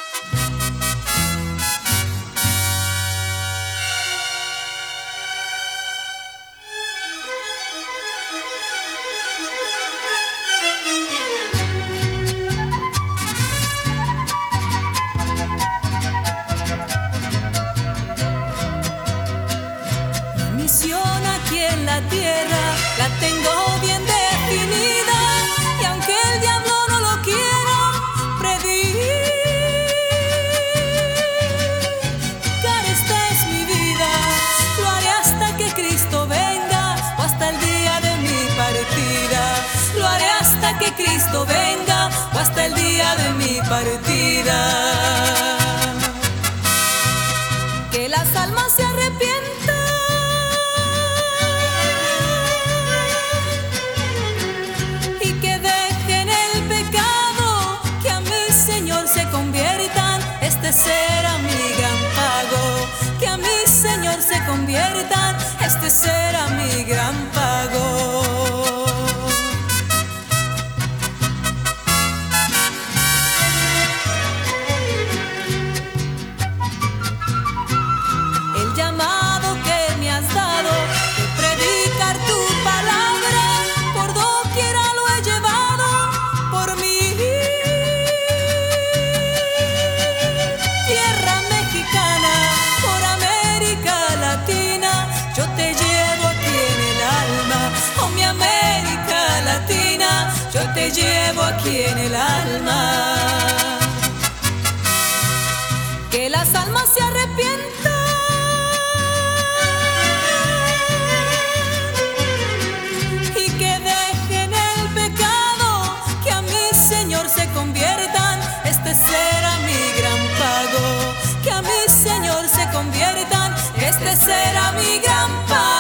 Aquí en la tierra la tengo bien definida, y aunque el diablo no lo quiera predicar, esta es mi vida. Lo haré hasta que Cristo venga o hasta el día de mi partida. Lo haré hasta que Cristo venga o hasta el día de mi partida. Que las almas se arrepientan será mi gran pago, que a mi Señor se conviertan, este será mi gran pago. El llamado que me has dado de predicar tu palabra, por doquiera lo he llevado por mí. Yo te llevo aquí en el alma. Que las almas se arrepientan y que dejen el pecado, que a mi Señor se conviertan, este será mi gran pago. Que a mi Señor se conviertan, este será mi gran pago.